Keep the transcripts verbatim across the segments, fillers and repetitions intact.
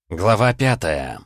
Глава пятая.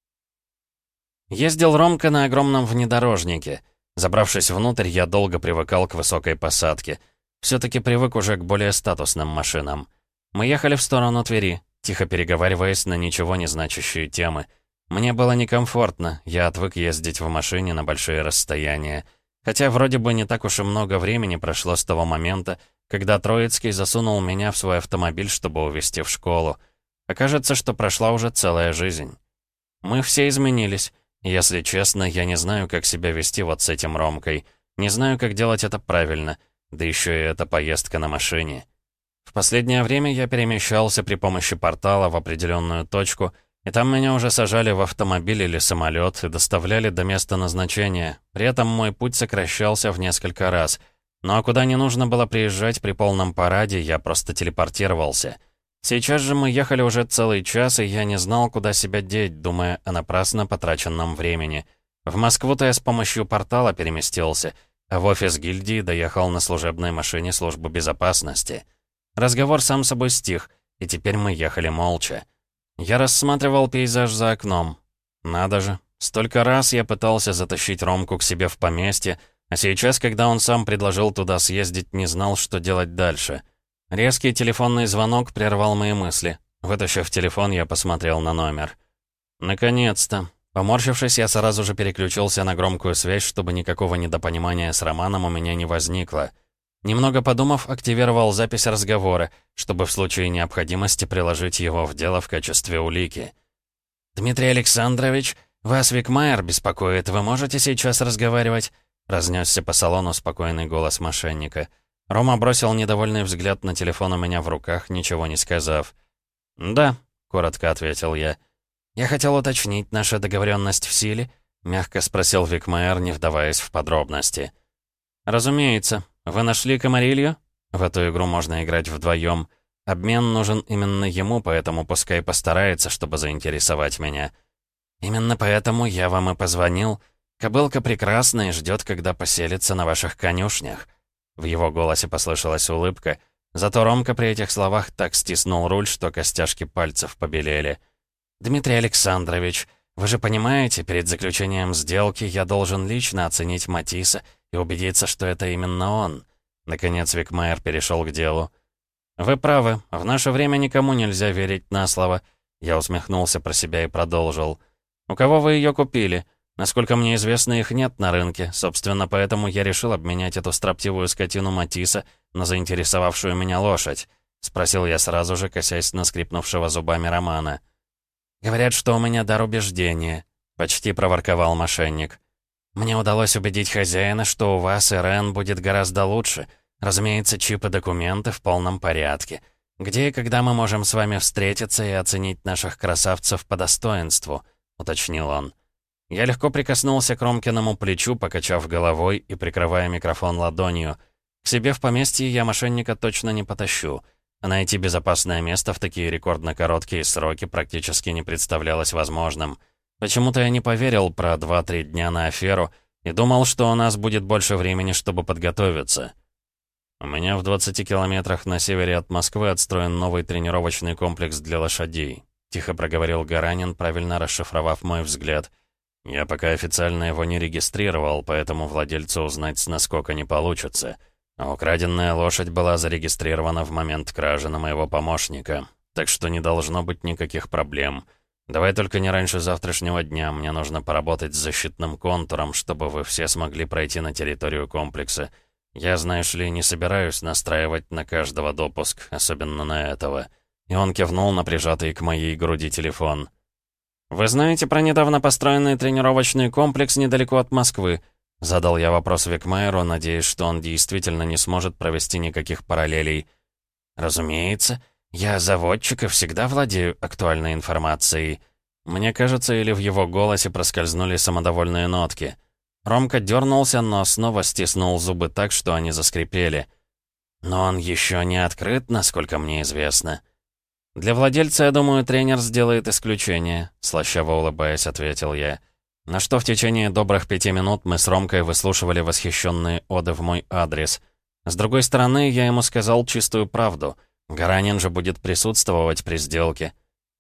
Ездил Ромка на огромном внедорожнике. Забравшись внутрь, я долго привыкал к высокой посадке. Все-таки привык уже к более статусным машинам. Мы ехали в сторону Твери, тихо переговариваясь на ничего не значащие темы. Мне было некомфортно, я отвык ездить в машине на большие расстояния. Хотя вроде бы не так уж и много времени прошло с того момента, когда Троицкий засунул меня в свой автомобиль, чтобы увезти в школу. Окажется, что прошла уже целая жизнь. Мы все изменились. Если честно, я не знаю, как себя вести вот с этим Ромкой. Не знаю, как делать это правильно. Да еще и эта поездка на машине. В последнее время я перемещался при помощи портала в определенную точку, и там меня уже сажали в автомобиль или самолет и доставляли до места назначения. При этом мой путь сокращался в несколько раз. Ну а куда не нужно было приезжать при полном параде, я просто телепортировался. Сейчас же мы ехали уже целый час, и я не знал, куда себя деть, думая о напрасно потраченном времени. В Москву-то я с помощью портала переместился, а в офис гильдии доехал на служебной машине службы безопасности. Разговор сам собой стих, и теперь мы ехали молча. Я рассматривал пейзаж за окном. Надо же, столько раз я пытался затащить Ромку к себе в поместье, а сейчас, когда он сам предложил туда съездить, не знал, что делать дальше. Резкий телефонный звонок прервал мои мысли. Вытащив телефон, я посмотрел на номер. Наконец-то. Поморщившись, я сразу же переключился на громкую связь, чтобы никакого недопонимания с Романом у меня не возникло. Немного подумав, активировал запись разговора, чтобы в случае необходимости приложить его в дело в качестве улики. «Дмитрий Александрович, вас Викмайер беспокоит. Вы можете сейчас разговаривать?» Разнесся по салону спокойный голос мошенника. Рома бросил недовольный взгляд на телефон у меня в руках, ничего не сказав. «Да», — коротко ответил я. «Я хотел уточнить, наша договоренность в силе?» — мягко спросил Викмайер, не вдаваясь в подробности. «Разумеется. Вы нашли Комарилью? В эту игру можно играть вдвоем. Обмен нужен именно ему, поэтому пускай постарается, чтобы заинтересовать меня. Именно поэтому я вам и позвонил. Кобылка прекрасна и ждет, когда поселится на ваших конюшнях». В его голосе послышалась улыбка, зато Ромка при этих словах так стиснул руль, что костяшки пальцев побелели. «Дмитрий Александрович, вы же понимаете, перед заключением сделки я должен лично оценить Матисса и убедиться, что это именно он». Наконец Викмайер перешел к делу. «Вы правы, в наше время никому нельзя верить на слово». Я усмехнулся про себя и продолжил. «У кого вы ее купили? Насколько мне известно, их нет на рынке. Собственно, поэтому я решил обменять эту строптивую скотину Матисса на заинтересовавшую меня лошадь», — спросил я сразу же, косясь на скрипнувшего зубами Романа. «Говорят, что у меня дар убеждения», — почти проворковал мошенник. «Мне удалось убедить хозяина, что у вас, Ирен, будет гораздо лучше. Разумеется, чип и документы в полном порядке. Где и когда мы можем с вами встретиться и оценить наших красавцев по достоинству?» — уточнил он. Я легко прикоснулся к Ромкиному плечу, покачав головой и прикрывая микрофон ладонью. К себе в поместье я мошенника точно не потащу. А найти безопасное место в такие рекордно короткие сроки практически не представлялось возможным. Почему-то я не поверил про два-три дня на аферу и думал, что у нас будет больше времени, чтобы подготовиться. «У меня в двадцати километрах на севере от Москвы отстроен новый тренировочный комплекс для лошадей», — тихо проговорил Гаранин, правильно расшифровав мой взгляд. «Я пока официально его не регистрировал, поэтому владельцу узнать с наскока не получится. А украденная лошадь была зарегистрирована в момент кражи на моего помощника, так что не должно быть никаких проблем. Давай только не раньше завтрашнего дня, мне нужно поработать с защитным контуром, чтобы вы все смогли пройти на территорию комплекса. Я, знаешь ли, не собираюсь настраивать на каждого допуск, особенно на этого». И он кивнул на прижатый к моей груди телефон. «Вы знаете про недавно построенный тренировочный комплекс недалеко от Москвы?» Задал я вопрос Викмайеру, надеясь, что он действительно не сможет провести никаких параллелей. «Разумеется. Я заводчик и всегда владею актуальной информацией». Мне кажется, или в его голосе проскользнули самодовольные нотки. Ромка дернулся, но снова стиснул зубы так, что они заскрипели. «Но он еще не открыт, насколько мне известно». «Для владельца, я думаю, тренер сделает исключение», — слащаво улыбаясь, ответил я. На что в течение добрых пяти минут мы с Ромкой выслушивали восхищенные оды в мой адрес. С другой стороны, я ему сказал чистую правду. Гаранин же будет присутствовать при сделке.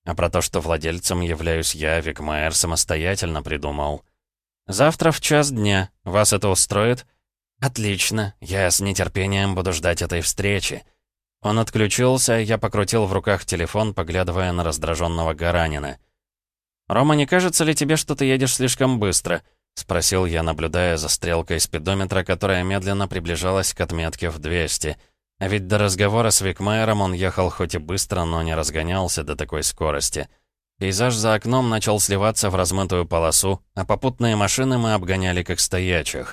А про то, что владельцем являюсь я, Викмаэр самостоятельно придумал. «Завтра в час дня. Вас это устроит?» «Отлично. Я с нетерпением буду ждать этой встречи». Он отключился, я покрутил в руках телефон, поглядывая на раздраженного Гаранина. «Рома, не кажется ли тебе, что ты едешь слишком быстро?» — спросил я, наблюдая за стрелкой спидометра, которая медленно приближалась к отметке в двести. А ведь до разговора с Викмаером он ехал хоть и быстро, но не разгонялся до такой скорости. Пейзаж за окном начал сливаться в размытую полосу, а попутные машины мы обгоняли как стоячих.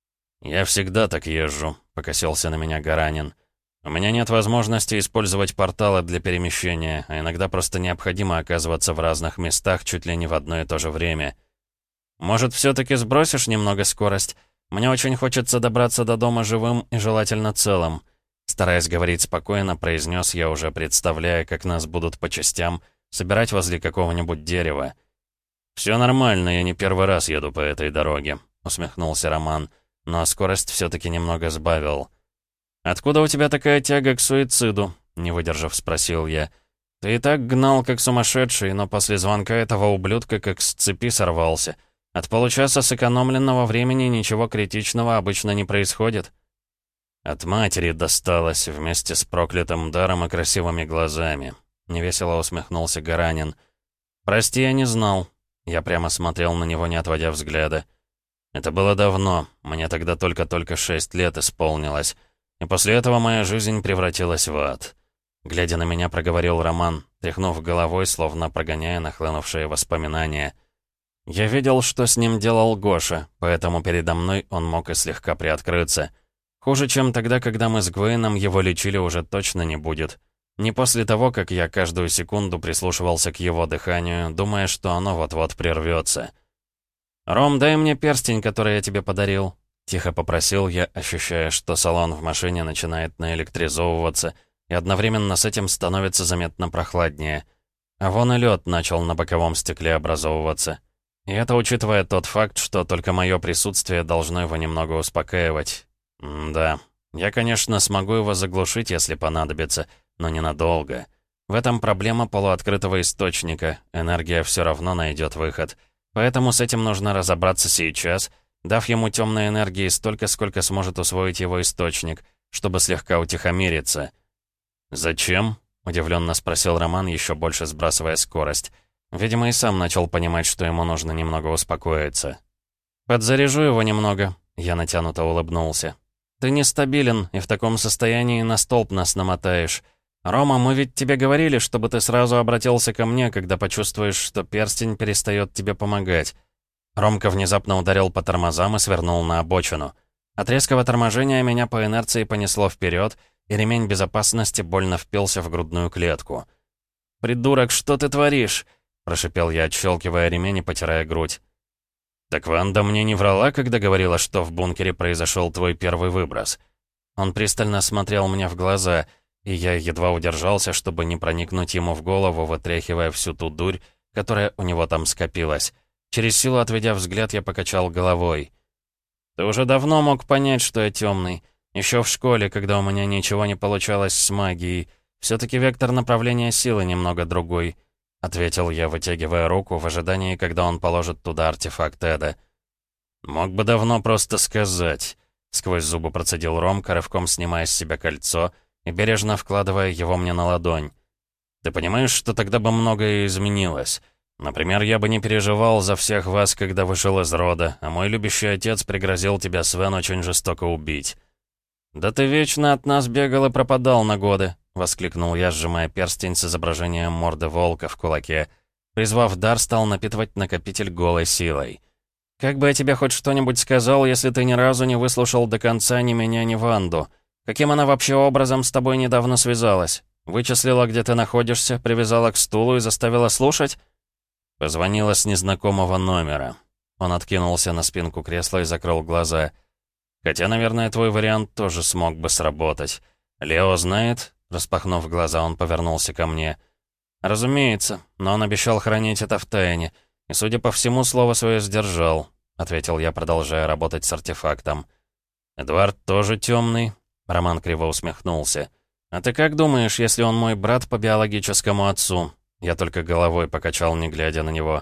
«Я всегда так езжу», — покосился на меня Гаранин. «У меня нет возможности использовать порталы для перемещения, а иногда просто необходимо оказываться в разных местах чуть ли не в одно и то же время. Может, все-таки сбросишь немного скорость? Мне очень хочется добраться до дома живым и желательно целым». Стараясь говорить спокойно, произнес я, уже представляя, как нас будут по частям собирать возле какого-нибудь дерева. «Все нормально, я не первый раз еду по этой дороге», — усмехнулся Роман, но скорость все-таки немного сбавил. «Откуда у тебя такая тяга к суициду?» — не выдержав, спросил я. «Ты и так гнал, как сумасшедший, но после звонка этого ублюдка как с цепи сорвался. От получаса сэкономленного времени ничего критичного обычно не происходит». «От матери досталось, вместе с проклятым даром и красивыми глазами», — невесело усмехнулся Гаранин. «Прости, я не знал». Я прямо смотрел на него, не отводя взгляда. «Это было давно, мне тогда только-только шесть лет исполнилось. И после этого моя жизнь превратилась в ад». Глядя на меня, проговорил Роман, тряхнув головой, словно прогоняя нахлынувшие воспоминания. Я видел, что с ним делал Гоша, поэтому передо мной он мог и слегка приоткрыться. Хуже, чем тогда, когда мы с Гвейном его лечили, уже точно не будет. Не после того, как я каждую секунду прислушивался к его дыханию, думая, что оно вот-вот прервется. «Ром, дай мне перстень, который я тебе подарил», — тихо попросил я, ощущая, что салон в машине начинает наэлектризовываться, и одновременно с этим становится заметно прохладнее. А вон и лед начал на боковом стекле образовываться. И это учитывая тот факт, что только мое присутствие должно его немного успокаивать. М да, я, конечно, смогу его заглушить, если понадобится, но ненадолго. В этом проблема полуоткрытого источника, энергия все равно найдет выход. Поэтому с этим нужно разобраться сейчас, дав ему темной энергии столько, сколько сможет усвоить его источник, чтобы слегка утихомириться. «Зачем?» — удивленно спросил Роман, еще больше сбрасывая скорость. Видимо, и сам начал понимать, что ему нужно немного успокоиться. «Подзаряжу его немного», — я натянуто улыбнулся. «Ты нестабилен, и в таком состоянии на столб нас намотаешь. Рома, мы ведь тебе говорили, чтобы ты сразу обратился ко мне, когда почувствуешь, что перстень перестает тебе помогать». Ромка внезапно ударил по тормозам и свернул на обочину. От резкого торможения меня по инерции понесло вперед, и ремень безопасности больно впился в грудную клетку. «Придурок, что ты творишь?» — прошипел я, отщелкивая ремень и потирая грудь. «Так Ванда мне не врала, когда говорила, что в бункере произошел твой первый выброс?» Он пристально смотрел мне в глаза, и я едва удержался, чтобы не проникнуть ему в голову, вытряхивая всю ту дурь, которая у него там скопилась. Через силу отведя взгляд, я покачал головой. «Ты уже давно мог понять, что я темный. Еще в школе, когда у меня ничего не получалось с магией. Все-таки вектор направления силы немного другой», — ответил я, вытягивая руку в ожидании, когда он положит туда артефакт Эда. «Мог бы давно просто сказать», — сквозь зубы процедил Ромка, рывком снимая с себя кольцо и бережно вкладывая его мне на ладонь. «Ты понимаешь, что тогда бы многое изменилось? Например, я бы не переживал за всех вас, когда вышел из рода, а мой любящий отец пригрозил тебя, Свен, очень жестоко убить». «Да ты вечно от нас бегал и пропадал на годы», — воскликнул я, сжимая перстень с изображением морды волка в кулаке. Призвав дар, стал напитывать накопитель голой силой. «Как бы я тебе хоть что-нибудь сказал, если ты ни разу не выслушал до конца ни меня, ни Ванду? Каким она вообще образом с тобой недавно связалась? Вычислила, где ты находишься, привязала к стулу и заставила слушать?» Позвонила с незнакомого номера. Он откинулся на спинку кресла и закрыл глаза. «Хотя, наверное, твой вариант тоже смог бы сработать. Лео знает?» Распахнув глаза, он повернулся ко мне. «Разумеется, но он обещал хранить это в тайне. И, судя по всему, слово свое сдержал», — ответил я, продолжая работать с артефактом. «Эдвард тоже темный?» Роман криво усмехнулся. «А ты как думаешь, если он мой брат по биологическому отцу?» Я только головой покачал, не глядя на него.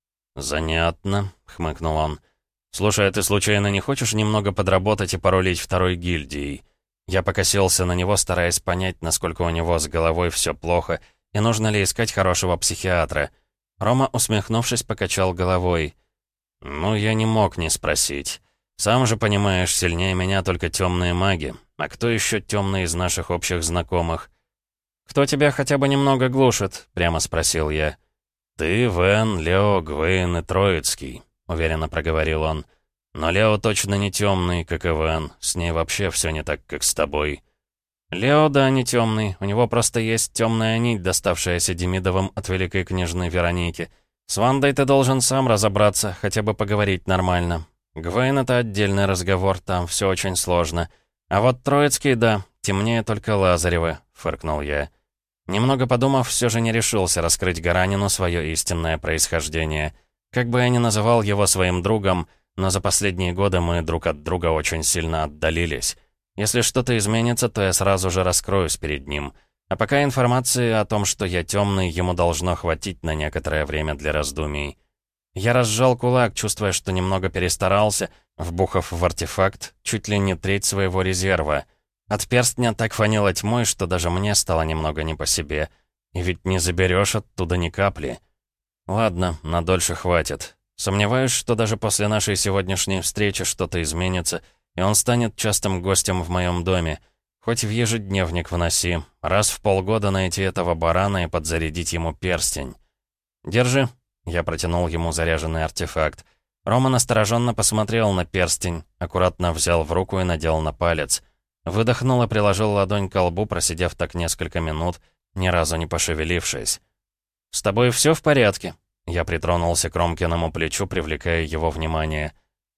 «Занятно», — хмыкнул он. «Слушай, а ты случайно не хочешь немного подработать и порулить второй гильдией?» Я покосился на него, стараясь понять, насколько у него с головой все плохо, и нужно ли искать хорошего психиатра. Рома, усмехнувшись, покачал головой. «Ну, я не мог не спросить. Сам же понимаешь, сильнее меня только темные маги. А кто еще темный из наших общих знакомых?» «Кто тебя хотя бы немного глушит?» — прямо спросил я. «Ты, Вен, Лео, Гвейн и Троицкий», — уверенно проговорил он. «Но Лео точно не темный, как и Вен. С ней вообще все не так, как с тобой». «Лео, да, не темный. У него просто есть темная нить, доставшаяся Демидовым от великой княжны Вероники. С Вандой ты должен сам разобраться, хотя бы поговорить нормально. Гвейн — это отдельный разговор, там все очень сложно. А вот Троицкий, да, темнее только Лазаревы», — фыркнул я. Немного подумав, все же не решился раскрыть Гаранину свое истинное происхождение. Как бы я ни называл его своим другом, но за последние годы мы друг от друга очень сильно отдалились. Если что-то изменится, то я сразу же раскроюсь перед ним. А пока информации о том, что я темный, ему должно хватить на некоторое время для раздумий. Я разжал кулак, чувствуя, что немного перестарался, вбухав в артефакт чуть ли не треть своего резерва. От перстня так фанило тьмой, что даже мне стало немного не по себе. И ведь не заберешь оттуда ни капли. Ладно, на дольше хватит. Сомневаюсь, что даже после нашей сегодняшней встречи что-то изменится, и он станет частым гостем в моем доме. Хоть в ежедневник вноси. Раз в полгода найти этого барана и подзарядить ему перстень. «Держи». Я протянул ему заряженный артефакт. Рома настороженно посмотрел на перстень, аккуратно взял в руку и надел на палец. Выдохнул и приложил ладонь к лбу, просидев так несколько минут, ни разу не пошевелившись. «С тобой все в порядке?» Я притронулся к Ромкиному плечу, привлекая его внимание.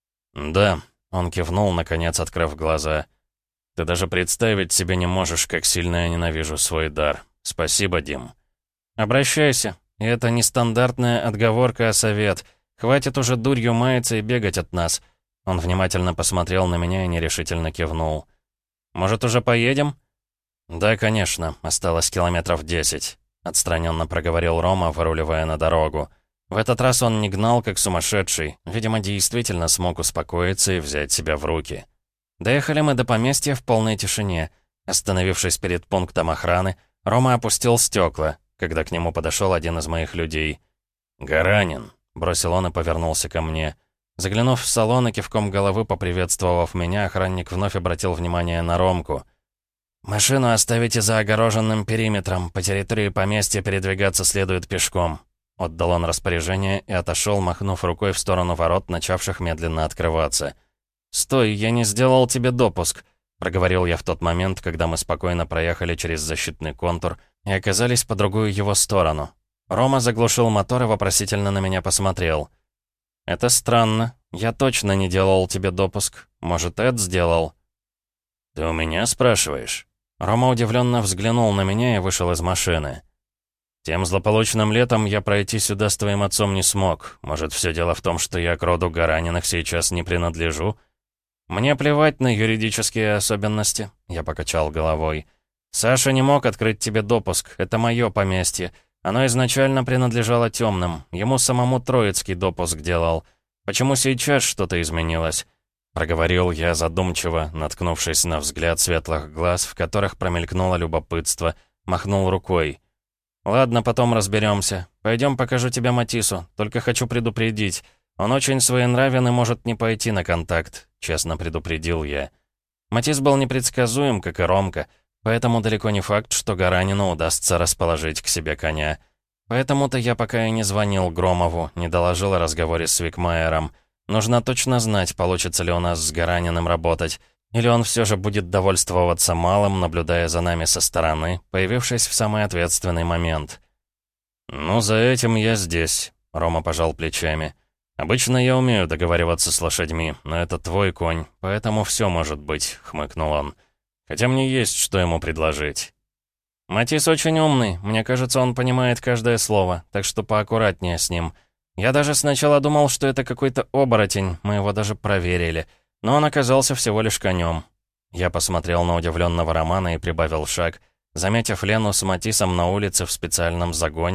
«Да», — он кивнул, наконец открыв глаза. «Ты даже представить себе не можешь, как сильно я ненавижу свой дар. Спасибо, Дим». «Обращайся. И это не стандартная отговорка, а совет. Хватит уже дурью маяться и бегать от нас». Он внимательно посмотрел на меня и нерешительно кивнул. «Может, уже поедем?» «Да, конечно. Осталось километров десять», — отстраненно проговорил Рома, выруливая на дорогу. В этот раз он не гнал, как сумасшедший. Видимо, действительно смог успокоиться и взять себя в руки. Доехали мы до поместья в полной тишине. Остановившись перед пунктом охраны, Рома опустил стекла, когда к нему подошел один из моих людей. «Гаранин», — бросил он и повернулся ко мне. Заглянув в салон и кивком головы поприветствовав меня, охранник вновь обратил внимание на Ромку. «Машину оставите за огороженным периметром. По территории поместья передвигаться следует пешком». Отдал он распоряжение и отошел, махнув рукой в сторону ворот, начавших медленно открываться. «Стой, я не сделал тебе допуск», — проговорил я в тот момент, когда мы спокойно проехали через защитный контур и оказались по другую его сторону. Рома заглушил мотор и вопросительно на меня посмотрел. «Это странно. Я точно не делал тебе допуск. Может, Эд сделал?» «Ты у меня спрашиваешь?» Рома удивленно взглянул на меня и вышел из машины. «Тем злополучным летом я пройти сюда с твоим отцом не смог. Может, все дело в том, что я к роду Гараниных сейчас не принадлежу?» «Мне плевать на юридические особенности», — я покачал головой. «Саша не мог открыть тебе допуск. Это мое поместье. Оно изначально принадлежало темным. Ему самому Троицкий допуск делал. Почему сейчас что-то изменилось?» Проговорил я задумчиво, наткнувшись на взгляд светлых глаз, в которых промелькнуло любопытство, махнул рукой. «Ладно, потом разберемся. Пойдем покажу тебя Матису. Только хочу предупредить. Он очень своенравен и может не пойти на контакт», — честно предупредил я. Матис был непредсказуем, как и Ромка, поэтому далеко не факт, что Гаранину удастся расположить к себе коня. Поэтому-то я пока и не звонил Громову, не доложил о разговоре с Викмайером. Нужно точно знать, получится ли у нас с Гараниным работать, или он все же будет довольствоваться малым, наблюдая за нами со стороны, появившись в самый ответственный момент. «Ну, за этим я здесь», — Рома пожал плечами. «Обычно я умею договариваться с лошадьми, но это твой конь, поэтому все может быть», — хмыкнул он. «Хотя мне есть, что ему предложить». «Матис очень умный, мне кажется, он понимает каждое слово, так что поаккуратнее с ним. Я даже сначала думал, что это какой-то оборотень, мы его даже проверили, но он оказался всего лишь конем». Я посмотрел на удивленного Романа и прибавил шаг, заметив Лену с Матисом на улице в специальном загоне,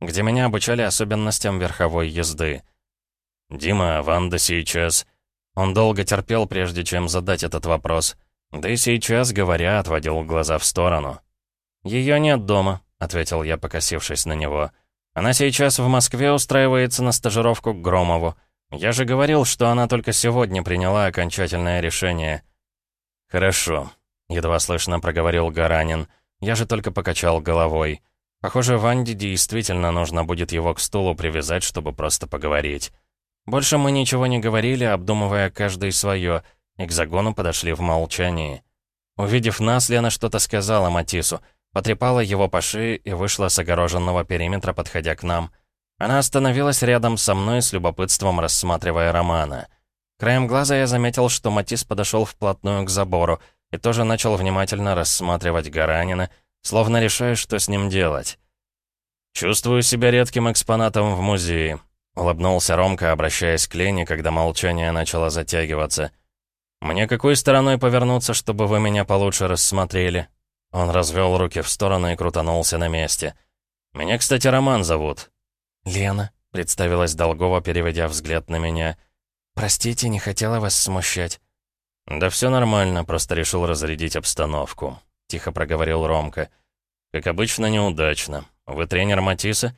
где меня обучали особенностям верховой езды. «Дима, а Ванда сейчас...» Он долго терпел, прежде чем задать этот вопрос. Да и сейчас, говоря, отводил глаза в сторону. «Ее нет дома», — ответил я, покосившись на него. «Она сейчас в Москве устраивается на стажировку к Громову. Я же говорил, что она только сегодня приняла окончательное решение». «Хорошо», — едва слышно проговорил Гаранин. Я же только покачал головой. Похоже, Ванде действительно нужно будет его к стулу привязать, чтобы просто поговорить. Больше мы ничего не говорили, обдумывая каждый свое, и к загону подошли в молчании. Увидев нас, Лена что-то сказала Матису, потрепала его по шее и вышла с огороженного периметра, подходя к нам. Она остановилась рядом со мной, с любопытством рассматривая Романа. Краем глаза я заметил, что Матис подошел вплотную к забору и тоже начал внимательно рассматривать Гаранина, словно решая, что с ним делать. «Чувствую себя редким экспонатом в музее», — улыбнулся Ромка, обращаясь к Лене, когда молчание начало затягиваться. «Мне какой стороной повернуться, чтобы вы меня получше рассмотрели?» Он развел руки в сторону и крутанулся на месте. «Меня, кстати, Роман зовут». «Лена», — представилась Долгова, переведя взгляд на меня. «Простите, не хотела вас смущать». «Да все нормально, просто решил разрядить обстановку», — тихо проговорил Ромка. «Как обычно, неудачно. Вы тренер Матиса?»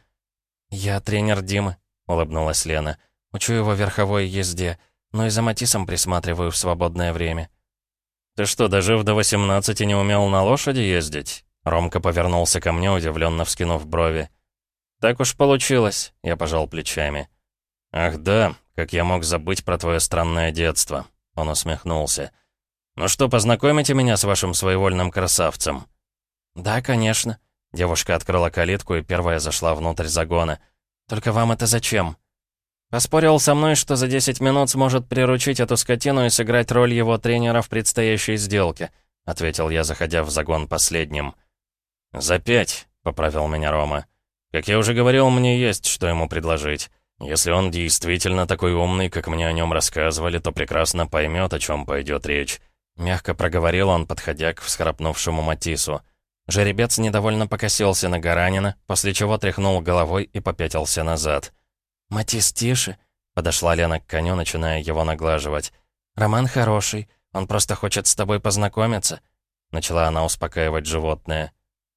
«Я тренер Димы», — улыбнулась Лена. «Учу его верховой езде, но и за Матисом присматриваю в свободное время». «Ты что, дожив до восемнадцати, не умел на лошади ездить?» Ромка повернулся ко мне, удивленно вскинув брови. «Так уж получилось», — я пожал плечами. «Ах да, как я мог забыть про твое странное детство», — он усмехнулся. «Ну что, познакомите меня с вашим своевольным красавцем?» «Да, конечно». Девушка открыла калитку и первая зашла внутрь загона. «Только вам это зачем?» «Поспорил со мной, что за десять минут сможет приручить эту скотину и сыграть роль его тренера в предстоящей сделке», — ответил я, заходя в загон последним. «За пять», — поправил меня Рома. «Как я уже говорил, мне есть, что ему предложить. Если он действительно такой умный, как мне о нем рассказывали, то прекрасно поймет, о чем пойдет речь», — мягко проговорил он, подходя к всхрапнувшему Матису. Жеребец недовольно покосился на Гаранина, после чего тряхнул головой и попятился назад. «Матис, тише!» — подошла Лена к коню, начиная его наглаживать. «Роман хороший, он просто хочет с тобой познакомиться», — начала она успокаивать животное.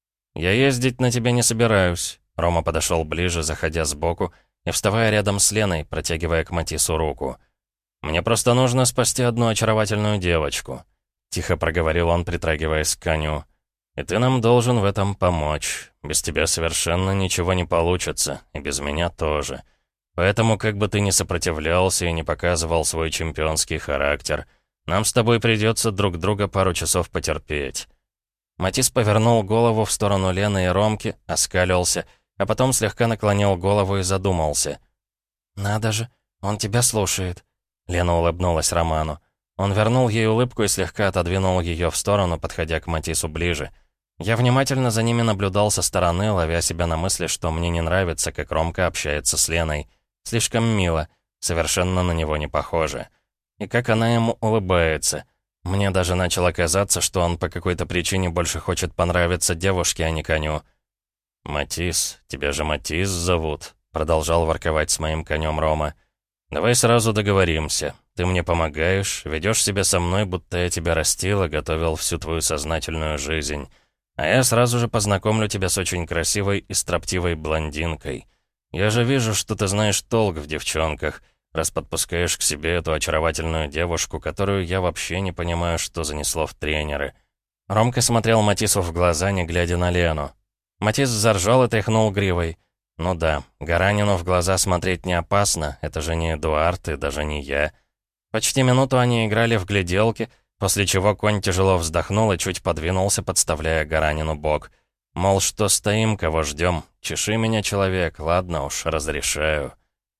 «Я ездить на тебя не собираюсь», — Рома подошел ближе, заходя сбоку и вставая рядом с Леной, протягивая к Матису руку. «Мне просто нужно спасти одну очаровательную девочку», — тихо проговорил он, притрагиваясь к коню. «И ты нам должен в этом помочь. Без тебя совершенно ничего не получится, и без меня тоже. Поэтому, как бы ты ни сопротивлялся и не показывал свой чемпионский характер, нам с тобой придется друг друга пару часов потерпеть». Матис повернул голову в сторону Лены и Ромки, оскалился, а потом слегка наклонил голову и задумался. «Надо же, он тебя слушает», — Лена улыбнулась Роману. Он вернул ей улыбку и слегка отодвинул ее в сторону, подходя к Матису ближе. Я внимательно за ними наблюдал со стороны, ловя себя на мысли, что мне не нравится, как Ромка общается с Леной. Слишком мило, совершенно на него не похоже. И как она ему улыбается. Мне даже начало казаться, что он по какой-то причине больше хочет понравиться девушке, а не коню. «Матис, тебя же Матис зовут», — продолжал ворковать с моим конем Рома. «Давай сразу договоримся. Ты мне помогаешь, ведешь себя со мной, будто я тебя растил и готовил всю твою сознательную жизнь. А я сразу же познакомлю тебя с очень красивой и строптивой блондинкой. Я же вижу, что ты знаешь толк в девчонках, раз подпускаешь к себе эту очаровательную девушку, которую я вообще не понимаю, что занесло в тренеры». Ромка смотрел Матису в глаза, не глядя на Лену. Матис заржал и тряхнул гривой. «Ну да, Гаранину в глаза смотреть не опасно, это же не Эдуард и даже не я». Почти минуту они играли в гляделки, после чего конь тяжело вздохнул и чуть подвинулся, подставляя Гаранину бок. Мол, что стоим, кого ждем? Чеши меня, человек, ладно уж, разрешаю.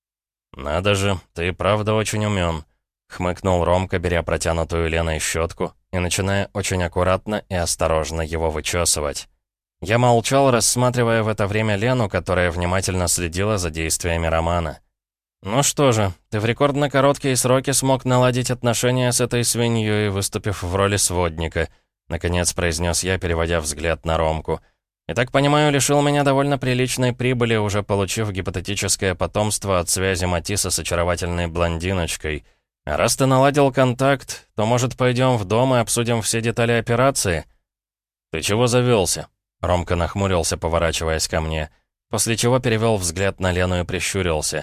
«Надо же, ты и правда очень умен», — хмыкнул Ромка, беря протянутую Леной щетку и начиная очень аккуратно и осторожно его вычесывать. Я молчал, рассматривая в это время Лену, которая внимательно следила за действиями Романа. «Ну что же, ты в рекордно короткие сроки смог наладить отношения с этой свиньей, выступив в роли сводника», — наконец произнес я, переводя взгляд на Ромку. И так понимаю, лишил меня довольно приличной прибыли, уже получив гипотетическое потомство от связи Матисса с очаровательной блондиночкой. А раз ты наладил контакт, то, может, пойдем в дом и обсудим все детали операции?» «Ты чего завелся?» Ромка нахмурился, поворачиваясь ко мне, после чего перевел взгляд на Лену и прищурился.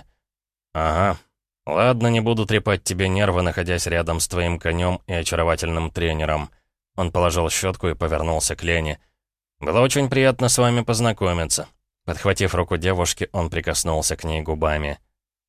«Ага. Ладно, не буду трепать тебе нервы, находясь рядом с твоим конем и очаровательным тренером». Он положил щетку и повернулся к Лене. «Было очень приятно с вами познакомиться». Подхватив руку девушки, он прикоснулся к ней губами.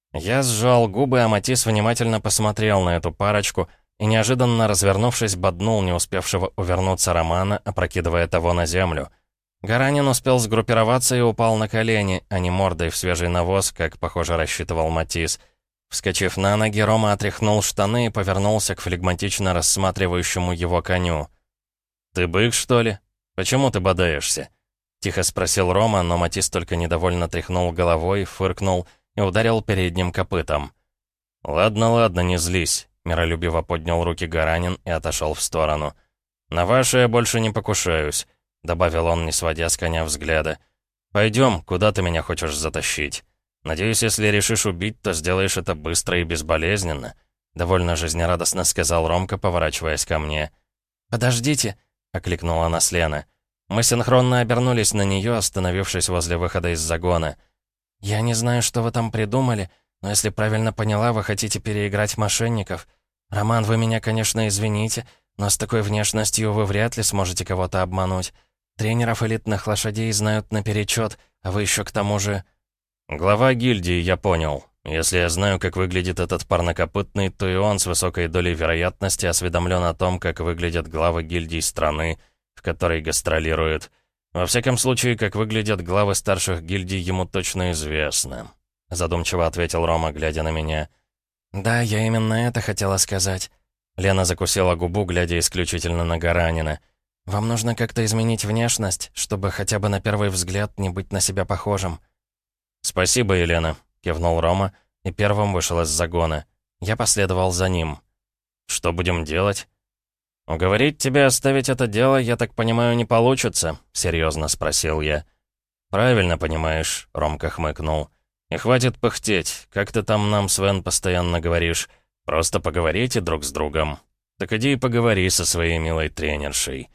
Я сжал губы, а Матисс внимательно посмотрел на эту парочку и, неожиданно развернувшись, боднул не успевшего увернуться Романа, опрокидывая того на землю. Гаранин успел сгруппироваться и упал на колени, а не мордой в свежий навоз, как, похоже, рассчитывал Матисс. Вскочив на ноги, Рома отряхнул штаны и повернулся к флегматично рассматривающему его коню. «Ты бык, что ли? Почему ты бодаешься?» — тихо спросил Рома, но Матисс только недовольно тряхнул головой, фыркнул и ударил передним копытом. «Ладно, ладно, не злись», — миролюбиво поднял руки Гаранин и отошел в сторону. «На ваше я больше не покушаюсь», — добавил он, не сводя с коня взгляда. «Пойдем, куда ты меня хочешь затащить? Надеюсь, если решишь убить, то сделаешь это быстро и безболезненно», — довольно жизнерадостно сказал Ромка, поворачиваясь ко мне. «Подождите», — окликнула нас Лена. Мы синхронно обернулись на нее, остановившись возле выхода из загона. «Я не знаю, что вы там придумали, но если правильно поняла, вы хотите переиграть мошенников. Роман, вы меня, конечно, извините, но с такой внешностью вы вряд ли сможете кого-то обмануть. Тренеров элитных лошадей знают наперечет, а вы еще к тому же...» «Глава гильдии, я понял. Если я знаю, как выглядит этот парнокопытный, то и он с высокой долей вероятности осведомлен о том, как выглядят главы гильдий страны, в которой гастролирует. Во всяком случае, как выглядят главы старших гильдий, ему точно известно», — задумчиво ответил Рома, глядя на меня. «Да, я именно это хотела сказать». Лена закусила губу, глядя исключительно на Гаранина. «Вам нужно как-то изменить внешность, чтобы хотя бы на первый взгляд не быть на себя похожим». «Спасибо, Елена», — кивнул Рома и первым вышел из загона. Я последовал за ним. «Что будем делать?» «Уговорить тебя оставить это дело, я так понимаю, не получится?» — серьезно спросил я. «Правильно понимаешь», — Ромка хмыкнул. «И хватит пыхтеть, как ты там нам, Свен, постоянно говоришь. Просто поговорите друг с другом. Так иди и поговори со своей милой тренершей».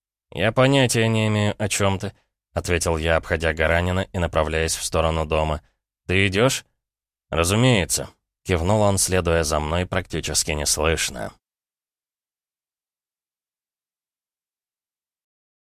«Я понятия не имею, о чем ты», — ответил я, обходя Гаранина и направляясь в сторону дома. «Ты идешь?» «Разумеется», — кивнул он, следуя за мной практически неслышно.